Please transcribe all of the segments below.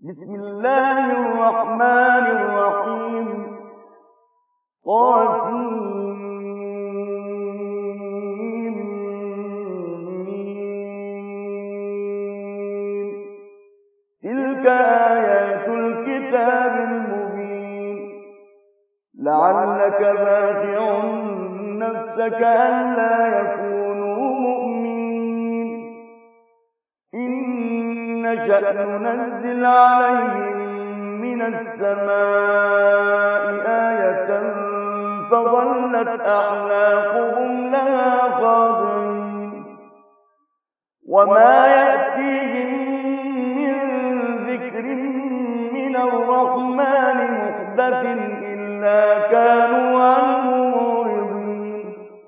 بسم الله الرحمن الرحيم. طاسين. تلك آيات الكتاب المبين. لعلك باخع نفسك ألا يكونوا مؤمنين. إن نشأ ننزل عليهم من السماء آية فظلت أعناقهم لها خاضعين. وما يأتيهم من ذكر من الرحمن محدث إلا كانوا عنه معرضين.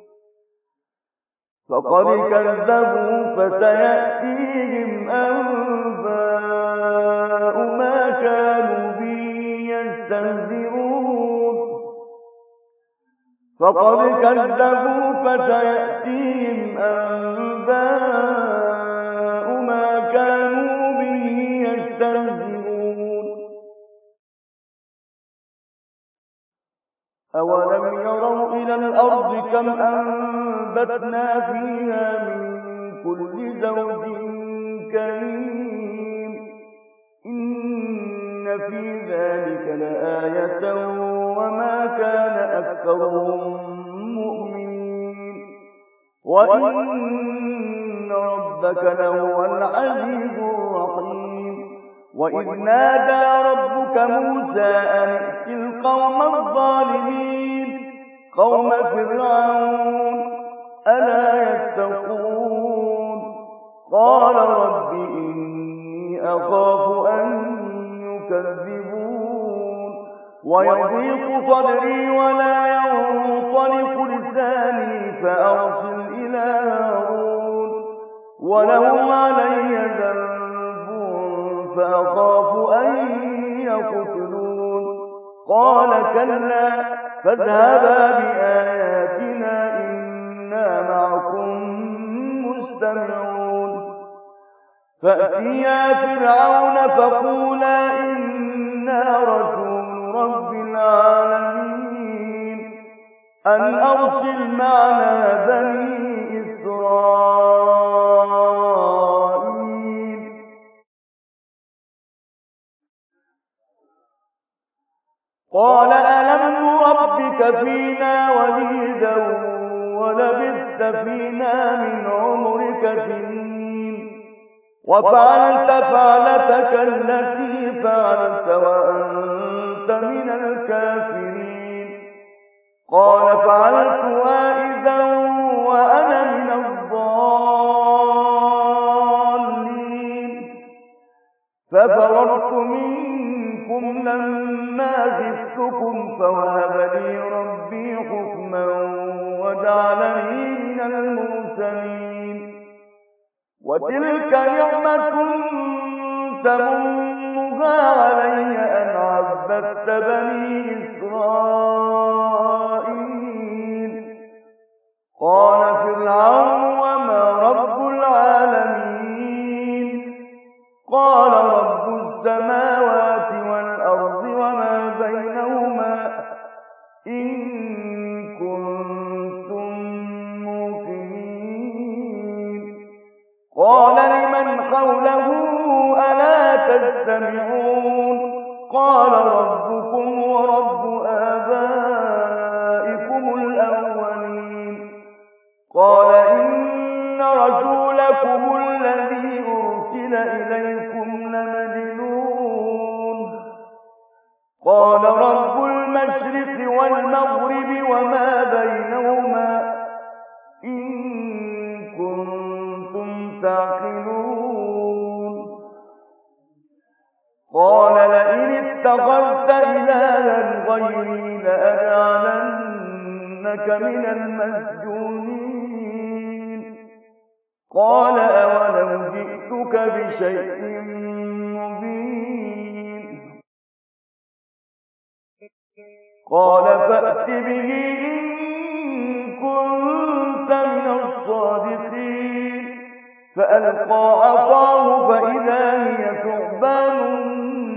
فقد كذبوا فسيأتيهم أنباء ما كانوا به يستهزئون. فقد كذبوا فسيأتيهم أنباء ما كانوا به يستهزئون. أولم يروا إلى الأرض كم أنبتنا فيها من كل زوج كريم. إن في ذلك لآية وما كان أكثرهم مؤمنين وإن ربك لهو العزيز الرحيم. وإذ نادى ربك موسى أن ائت القوم الظالمين قوم فرعون ألا يتقون. قال رب إني أخاف أن يكذبون ويضيق صدري ولا ينطلق لساني فأرسل إلى هارون ولهم علي ذنب فأخاف أن يقتلون. قال كلا فاذهبا بآياتنا إنا معكم مستمعون. فأتيا فرعون فقولا إنا رسول رب العالمين أن أرسل معنا بني إسرائيل. قال ألم نربك فينا وليدا ولبثت فينا من عمرك سنين وفعلت فعلتك التي فعلت وأنت من الكافرين. قال فعلتها إذا وأنا من الضالين. ففررت منكم لما خفتكم فوهب لي ربي حكما وجعلني من المرسلين. وتلك نعمة تمنها علي أن عبدت بني إسرائيل. قال فرعون وما رب العالمين. قال رب السماوات والأرض وما بينهما إن كنتم موقنين. قال لمن حوله ألا تستمعون. قال ربكم ورب آبائكم الأولين. قال إن رسولكم الذي أرسل إليكم لمجنون. قال رب المشرق والمغرب وما بينهما إن كنتم تعقلون. قال لئن اتخذت إلها غيري لأجعلنك من المسجونين. قال أولو جئتك بشيء مبين. قال فأت به إن كنت من الصادقين. فألقى عصاه فإذا هي ثعبان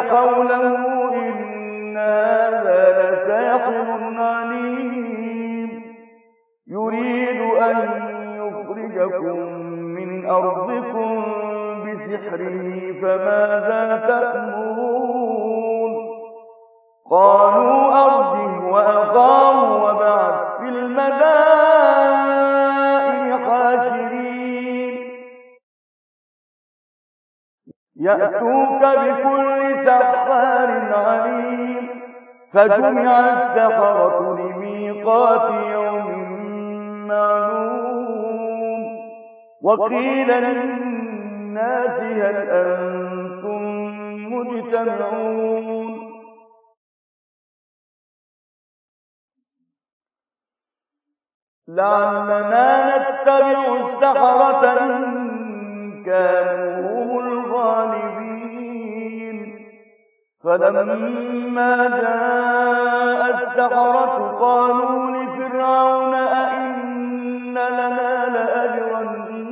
قوله إن هذا لساحر عليم يريد أن يخرجكم من أرضكم بسحره فماذا تأمرون قالوا أرجه وأخاه وابعث في المدائن حاشرين يأتوك بكل سحار عليم فجمع السحرة لميقات يوم معلوم وقيل للناس هل أنتم مجتمعون لعلنا نتبع السحرة إن كانوا هم الغالبين فلما جاء السحرة قالوا لفرعون أئن لنا لأجرا إن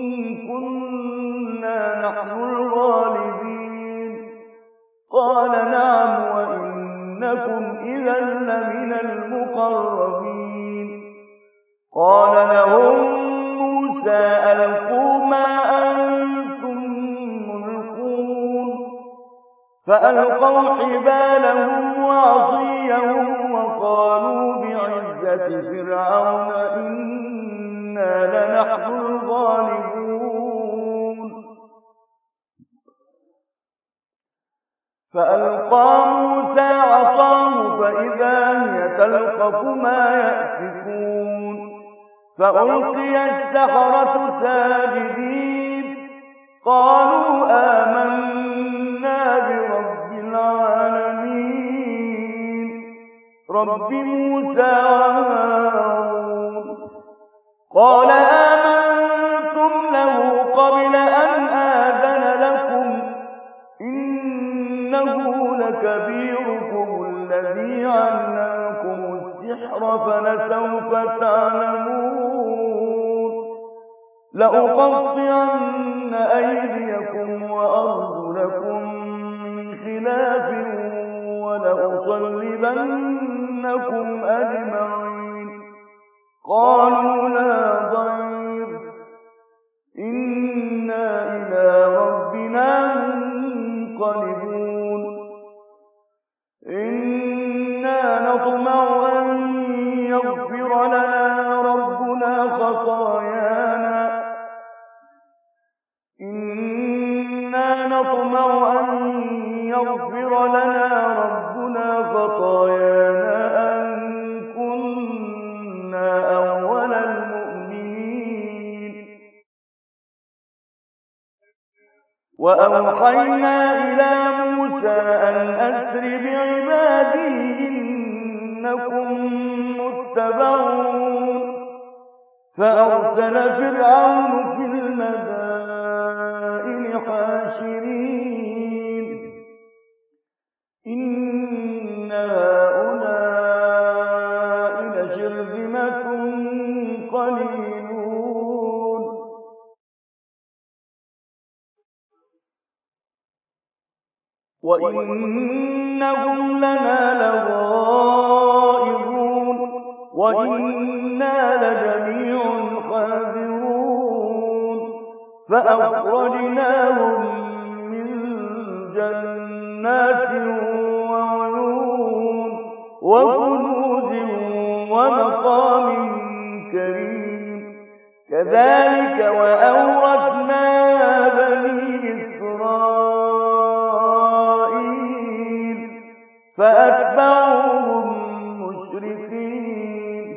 كنا نحن الغالبين قال نعم وإنكم إذا لمن المقربين قال لهم موسى ألقوا ما أنتم ملقون فألقوا حبالهم وعصيهم وقالوا بعزة فرعون إنا لنحن الغالبون فألقى موسى عصاه فإذا هي تلقف ما يأفكون فألقي السحرة ساجدين قالوا آمنا برب العالمين رب موسى وهارون قال آمنتم له قبل أن آذن لكم إنه لكبيركم الذي علمكم السحر فلسوف تعلمون لأقطعن أيديكم وأرجلكم من خلاف ولأصلبنكم أجمعين قالوا لا ضير إنا إلى ربنا منقلبون إنا نطمع أن يغفر لنا ربنا خطايانا أن كنا أول المؤمنين وأوحينا إلى موسى أن أسر بعبادي إنكم متبعون فأرسل فرعون في المدائن حاشرين إن هؤلاء لشرذمة قليلون وإنهم لنا لغائظون وإنا لجميع حاذرون فأخرجناهم من جنات وعيون وكنوز ومقام كريم كذلك وأورثناها بني إسرائيل فأتبعوهم مشركين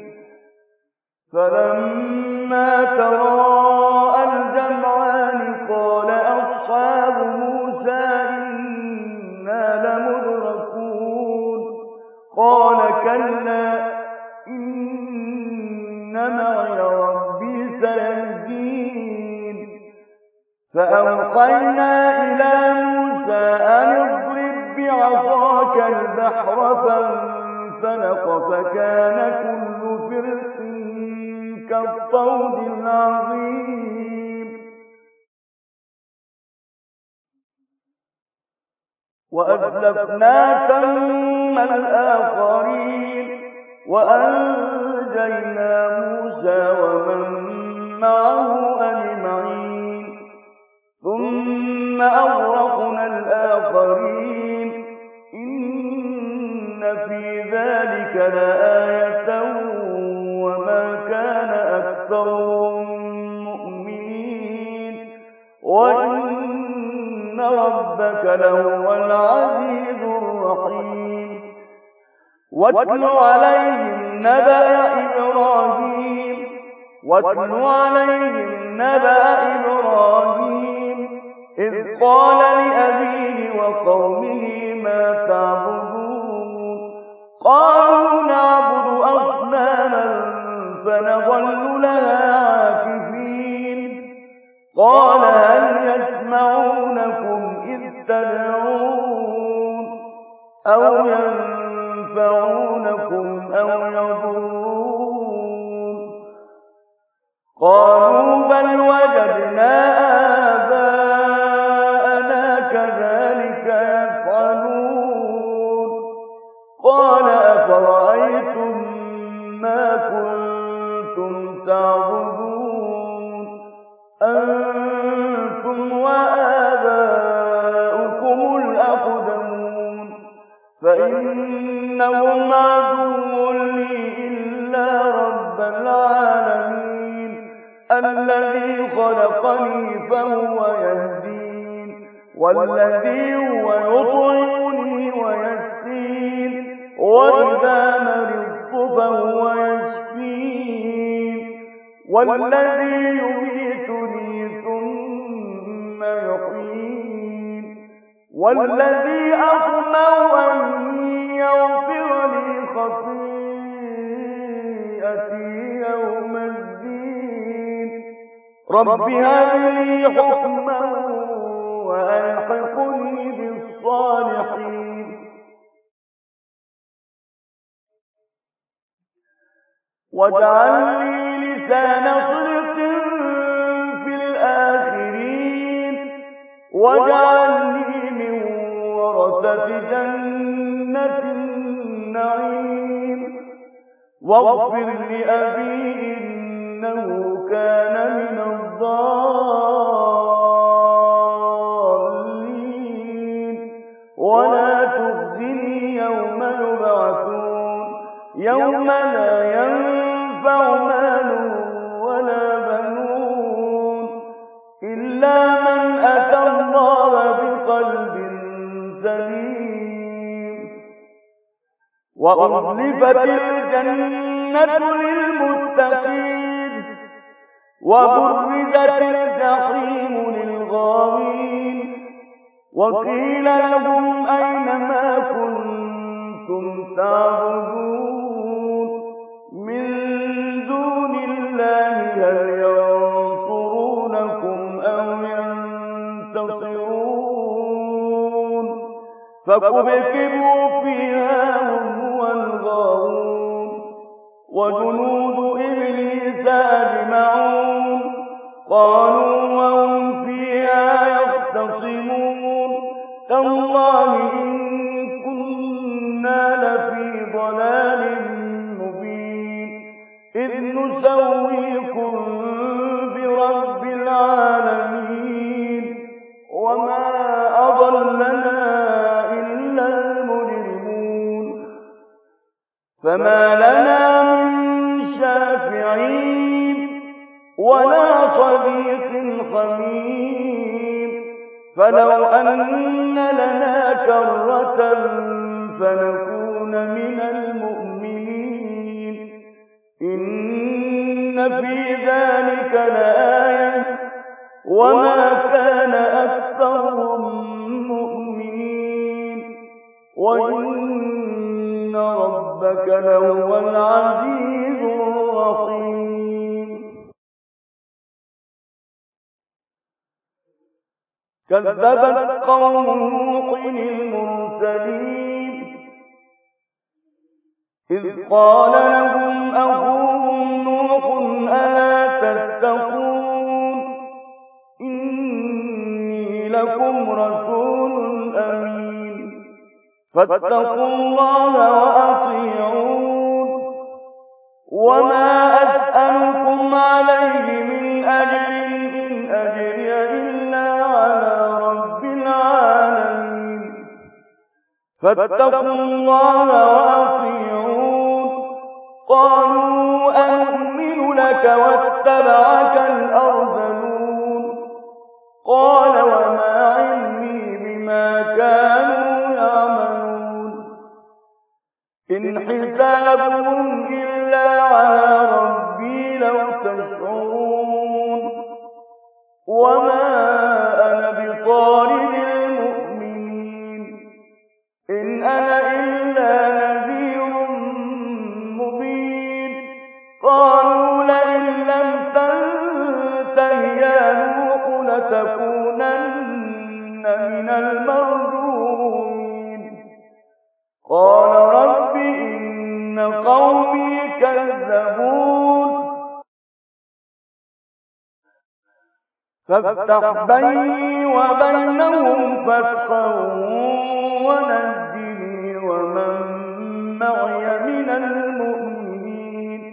فلما تراءى الجمعان قال أصحاب موسى إنا لمدركون قال كلا إن معي ربي سيهدين فأوحينا إلى موسى أن اضرب بعصاك البحر فانفلق فكان كل فرق كالطود العظيم وأزلفنا ثم الآخرين وأنجينا موسى ومن معه أجمعين ثم أغرقنا الآخرين إن في ذلك لآية وما كان أكثرهم مؤمنين وإن ربك لهو العزيز الرحيم واتل عليهم نبأ إبراهيم إذ قال لأبيه وقومه ما تعبدون قالوا نعبد أصناما فنظل لها عاكفين قال هل يسمعونكم إذ تدعون أو ينفعونكم أو يضرون قالوا بل وجدنا آباءنا كذلك يفعلون قال أفرأيتم ما كنتم تعبدون أنتم وآباؤكم الأقدمون فإنهم عدو لي إلا رب العالمين الذي خلقني فهو يهدين والذي هو يطعمني ويسقين وإذا مرضت فهو يشفين والذي يميتني ثم يحيين والذي أطمع أن يغفر لي خطيئتي يوم الدين رب هب لي حكما وألحقني بالصالحين واجعل لي لسان صدق في الآخرين واجعلني من ورثة جنة النعيم واغفر لأبي إنه كان من الضالين ولا تخزني يوم يبعثون يوم لا ينفع مال ولا بنون إلا من أتى الله بقلب سليم وأزلفت الجنة للمتقين وبرزت الجحيم للغاوين وقيل لهم أين ما كنتم تعبدون من دون الله هل ينصرونكم أو ينتصرون فكبكبوا فيها هم والغاوون وجنود إبليس أجمعون قالوا وهم فيها يختصمون تالله إن كنا لفي ضلال مبين إذ نسويكم برب العالمين وما أضلنا إلا المجرمون فما لنا من شافعين ولا صديق حميم فلو أن لنا كرة فنكون من المؤمنين إن في ذلك لآية وما كان أكثرهم مؤمنين وإن ربك لهو العزيز الرحيم كذبت قوم نوح المرسلين إذ قال لهم أخوهم نوح ألا تتقون إني لكم رسول أمين فاتقوا الله وأطيعون. وما أسألكم عليه من أجر إن أجري إلا على رب العالمين. فاتقوا الله وأطيعون. قالوا أنؤمن لك واتبعك الأرذلون. قال وما علمي بما كانوا يعملون. إن حسابهم إلا على ربي لو تشعرون. وما أنا بطارد المؤمنين إن أنا إلا نذير مبين. قالوا لئن لم تنته يا نوح لتكونن من المرجومين. قال رب إن قومي كذبون. فافتح بيني وبينهم فتحا ونجني ومن معي من المؤمنين.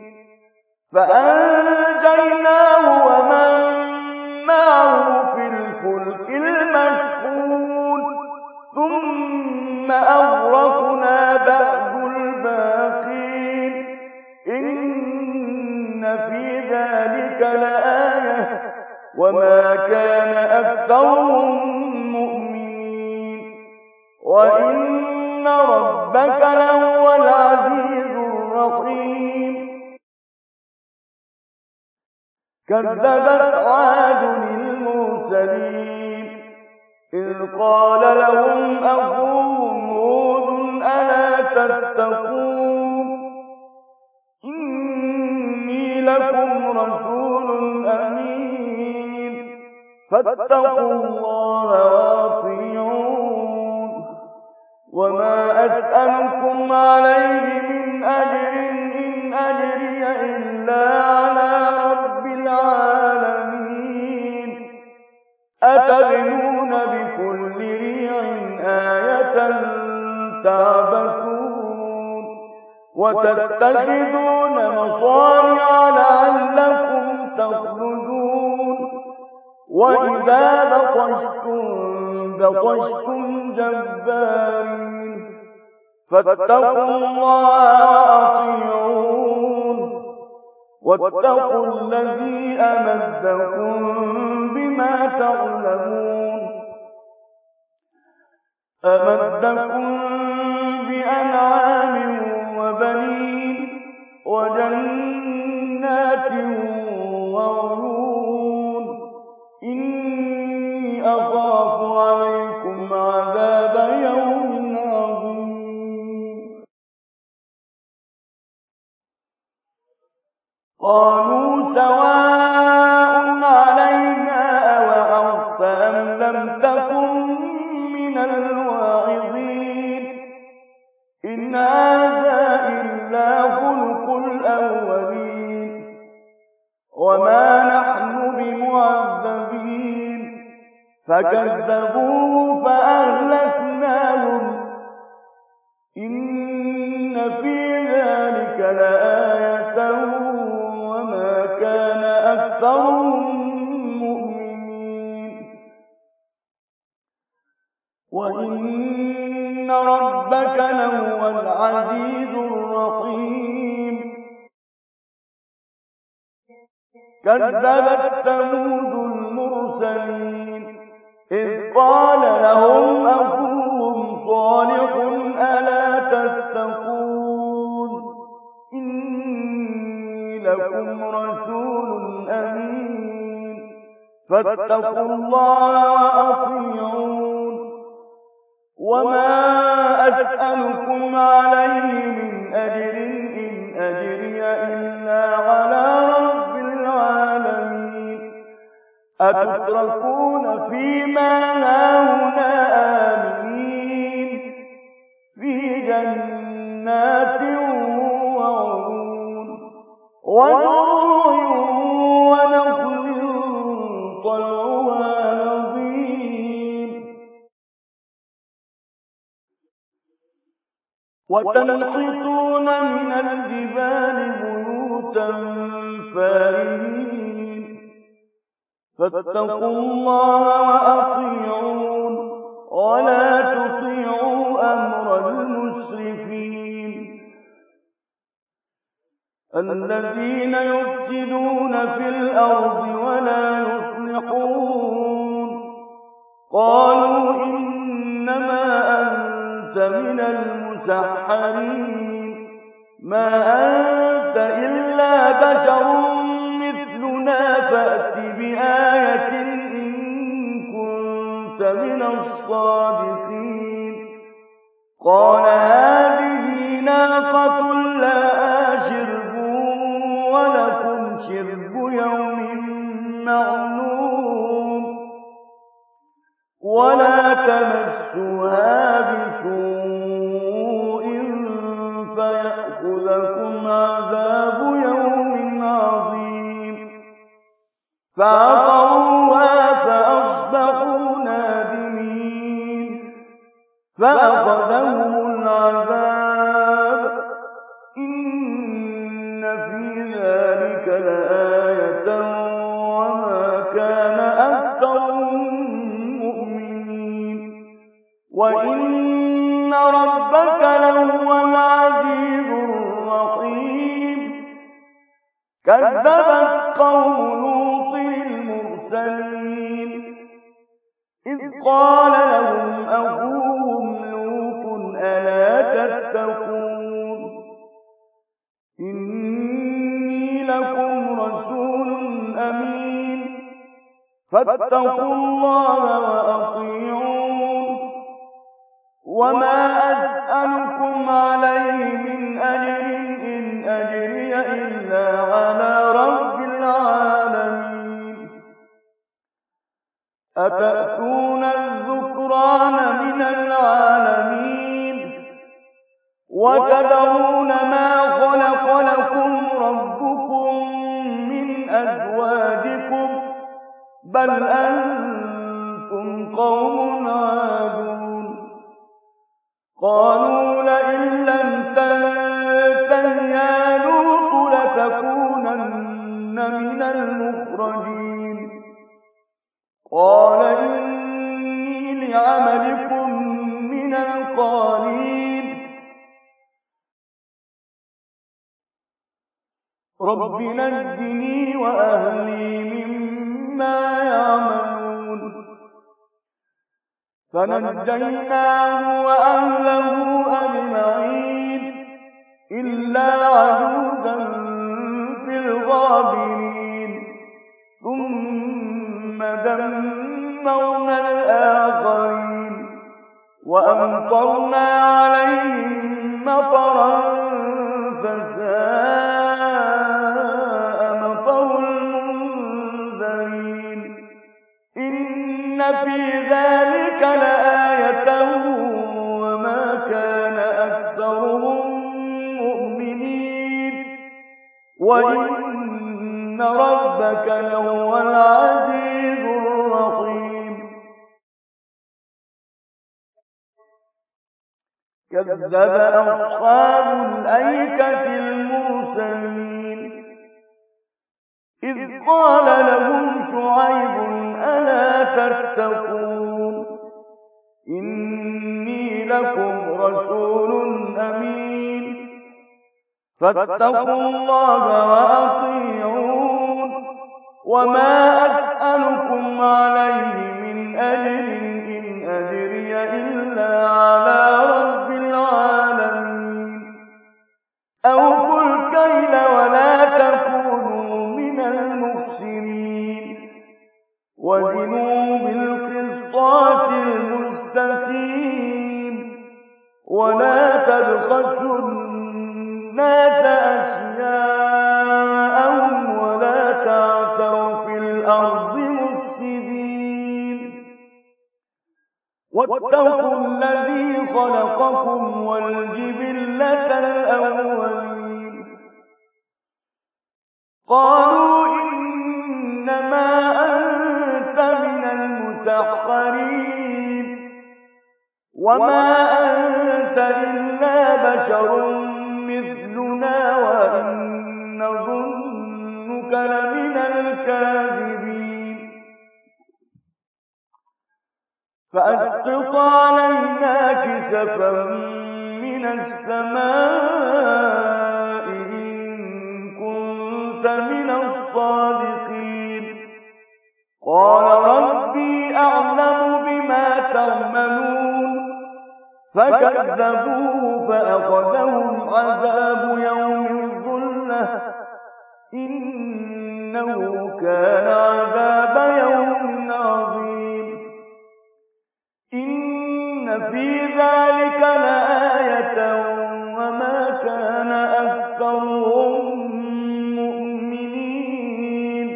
فأنجيناه ومن معه في الفلك المشحون. ثم أغرقنا بعد الباقين. إن في ذلك لآية وما كان أكثرهم مؤمنين وإن ربك لهو العزيز الرحيم. كذبت عاد المرسلين إذ قال لهم أخوهم هود ألا تتقون إني لكم رسول أمين فاتقوا الله وأطيعون. وما أسألكم عليه من أجر إن أجري إلا على رب العالمين. أتبنون بكل ريع آية تعبثون وتتخذون مصانع لعلكم تخلدون. وإذا بطشتم جبارين فاتقوا الله وأطيعون. واتقوا الذي أمدكم بما تعلمون. أمدكم بأنعام وبنين وجنات وعيون. إني أخاف عليكم عذاب يوم عظيم. قالوا سواء علينا أوعظت أم لم تكن من الواعظين. إن هذا إلا خلق الأولين وما نحن بمعذبين. فكذبوه فأهلكناهم. إن في ذلك لآية وما كان أكثرهم مؤمنين وإن ربك لهو العزيز الرحيم. كذبت ثمود المرسلين إذ قال لهم أخوهم صالح ألا تتقون إني لكم رسول أمين فاتقوا الله وأطيعون. وما أسألكم عليه من أجر إن أجري إلا على رب العالمين. أتتركون فيما هاهنا آمنين في جنات وعيون وزروع ونخل طلعها نضيد وتنحتون من الجبال بيوتا فارهين فاتقوا الله وأطيعون ولا تطيعوا أمر المسرفين الذين يفسدون في الأرض ولا يصلحون قالوا إنما أنت من المسحرين ما أنت إلا بشر مثلنا فأت بآية إن كنت من الصادقين قال هذه ناقة لها شرب ولكم شرب يوم معلوم ولا تمسوها بسوء فيأخذكم عذاب يوم عظيم فعقروها فأصبحوا نادمين فأخذهم العذاب إن في ذلك لآية وما كان أكثرهم مؤمنين وإن ربك لهو العزيز الرحيم كذبت قوم لوط المرسلين إذ قال لهم أخوهم لوط ألا تتقون إني لكم رسول أمين فاتقوا الله وأطيعون وما أسألكم عليه من أجر إن أجري إلا على رب العالمين أتأتون الذكران من العالمين وتذرون ما خلق لكم ربكم من أزواجكم بل أنتم قوم عادون قالوا لئن لم تنته يا لوط لتكونن من المخرجين قال إني لعملكم من القالين رب نجني وأهلي مما يعملون فنجيناه وأهله أجمعين إلا عجوزا في الغابرين ثم دمرنا الآخرين وأمطرنا عليهم مطرا فساء مطر المنذرين إن في ذلك لآية وما كان أكثرهم مؤمنين وإن ربك لهو العزيز الرحيم كذب أصحاب الأيكة المرسلين إذ قال لهم شعيب ألا تتقون إني لكم رسول أمين فاتقوا الله وأطيعون وما أسألكم عليه من أجر إن أجري إلا على رب العالمين أوفوا الكيل ولا تكونوا من المخسرين وزنوا بالقسطاس المستقيم ولا تبخسوا الناس أشياءهم ولا تعثوا في الأرض مفسدين واتقوا الذي خلقكم والجبلة الأولين قالوا إنما أنت من المسحرين وما أنت إلا بشر مثلنا وإن نظنك لمن الكاذبين فأسقط علينا كسفا من السماء إن كنت من الصادقين قال ربي أعلم بما تعملون فكذبوه فأخذهم عذاب يوم الظلة إنه كان عذاب يوم عظيم إن في ذلك لآية وما كان أكثرهم مؤمنين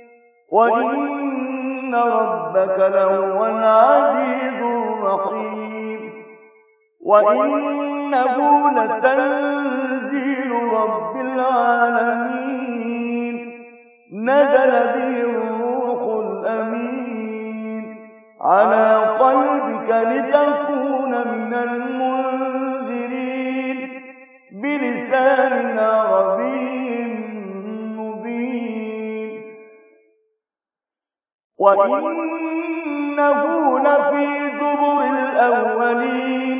وإن ربك لهو العزيز الرحيم وإنه لتنزيل رب العالمين نزل به الروح الأمين على قلبك لتكون من المنذرين بلسان عربي مبين وإنه لفي زبر الأولين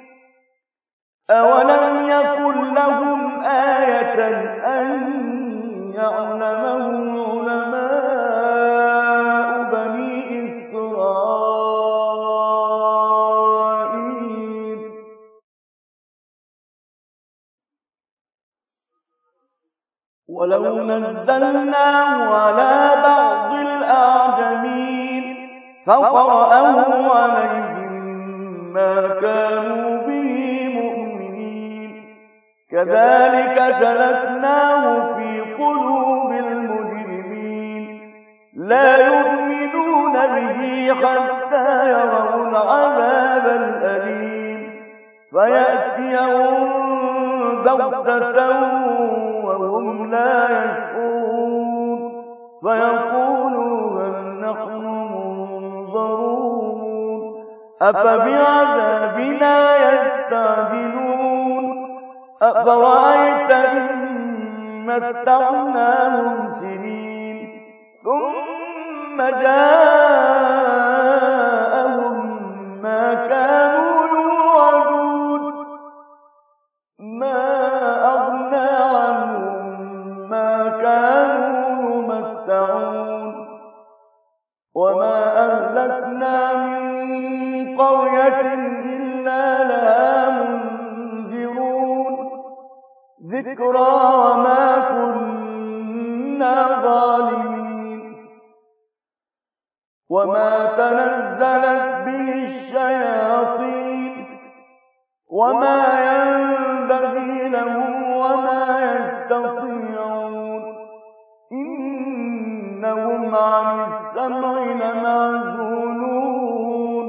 أولم يكن لهم آية أن يعلمه علماء بني إسرائيل ولو نزلناه على بعض الأعجمين فقرأه عليهم ما كانوا به مؤمنين كذلك سلكناه في قلوب المجرمين لا يؤمنون به حتى يروا العذاب الأليم فيأتيهم بغتة وهم لا يشعرون فيقولوا هل نحن منظرون أفبعذابنا يستعجلون أفرأيت إن متعناهم سنين ثم جاءهم ما كانوا يوعدون ما أغنى عنهم ما كانوا يمتعون وما أهلكنا من قرية إلا لها منذرون ذكرى وما كنا ظالمين وما تنزلت به الشياطين وما ينبغي لهم وما يستطيعون إنهم عن السمع لمعزولون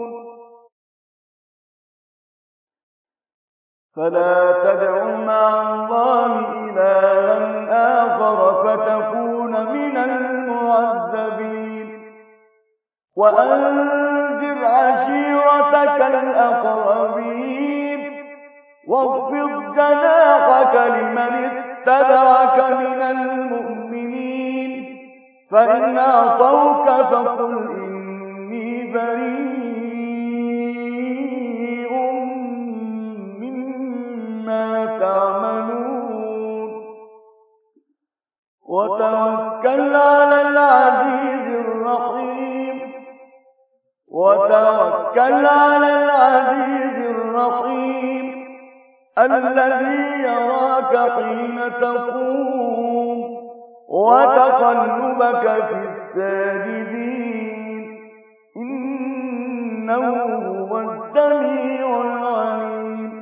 فلا تدع مع الله إلها آخر فتكون من المعذبين وأنذر عشيرتك الأقربين واخفض جناحك لمن اتبعك من المؤمنين فإن عصوك فقل إني بريء مما تعملون وتوكل على العزيز الرحيم الذي يراك حين تقوم وتقلبك في الساجدين إنه هو السميع العليم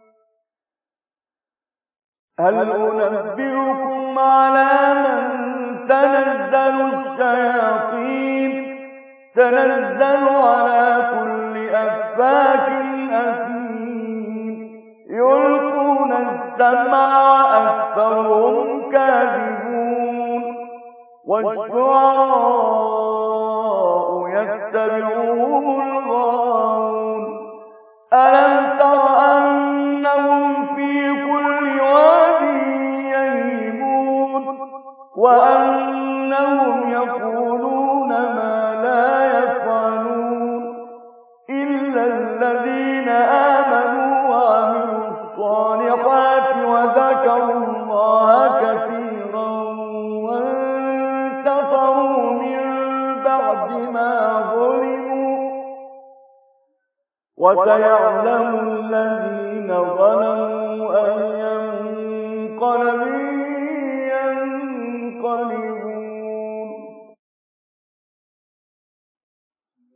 هل أنبئكم على من تنزل الشياطين تنزل على كل أفاك أثيم يلقون السمع وأكثرهم كاذبون والشعراء يتبعهم الغاوون ألم تر أنهم في وأنهم يقولون ما لا يفعلون إلا الذين آمنوا وعملوا الصالحات وذكروا الله كثيرا وانتصروا من بعد ما ظلموا وسيعلم الذين ظلموا أي منقلب